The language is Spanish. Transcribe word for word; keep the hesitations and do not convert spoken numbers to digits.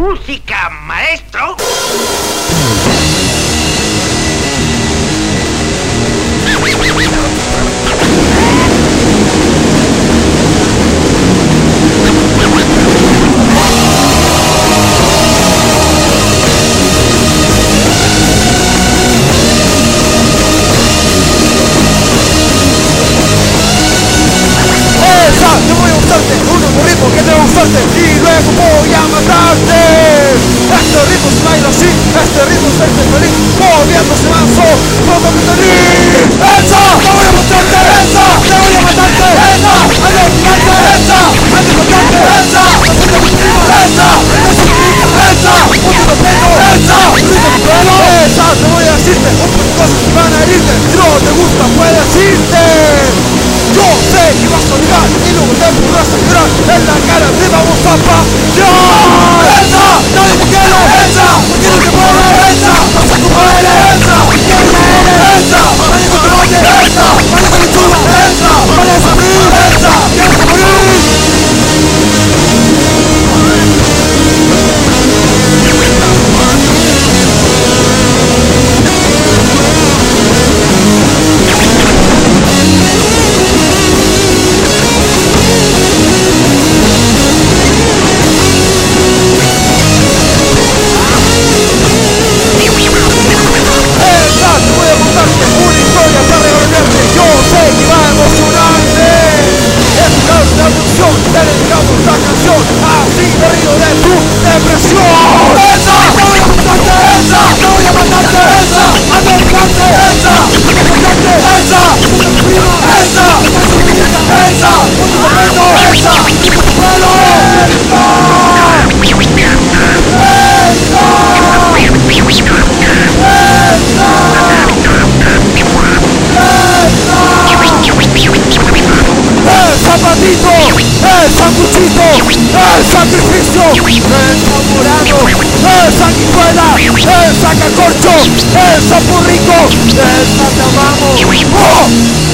música, maestro. Yo voy a usarte un nuevo ritmo que debo usarte y luego voy a matarte. Este ritmo se baila así, este ritmo se hace feliz, moviéndose manso, todo mi feliz. ¡Esa! ¡Te voy a matarte! ¡Esa! ¡Te voy a matarte! ¡Esa! ¡Ando a matarte! ¡Esa! ¡Ando a matarte! ¡Esa! ¡Ando a ¡Esa! ¡Esa! ¡Último pelo! ¡Esa! ¡Último pelo! ¡Esa! Te voy a decirte un montón de cosas que van a herirte. Si no te gusta puedes irte. Yo sé que vas a olvidar y luego te podrás a llorar. En la cara te vamos a fallar. ¡Esa! ¡Nadie te quiere! ¡Esa! ¡Porque no te puede! ¡Esa! ¡Vas a tu madre! ¡Esa! ¿Quién eres? ¡Esa! ¡Nadie te conoce! ¡Esa! ¡Nadie te chulo! ¡Esa! ¡Vales a mí! ¡Esa! ¡Tienes que morir! Te dedicamos esta canción así de río de tu depresión. ¡Esa! ¡Te voy a matarte! ¡Esa! ¡Te voy a matarte! ¡Esa! ¡Ando a matarte! ¡Esa! ¡Ando a matarte! ¡Esa! ¡Esa! ¡Esa! ¡Último pelo! ¡Esa! ¡Último pelo! ¡Esa! ¡El zapatito! ¡El sanguchito! ¡El sacrificio! ¡El saborado! ¡El sanguijuela! ¡El sacacorcho! ¡El sapo rico! ¡El satamamo! ¡Oh!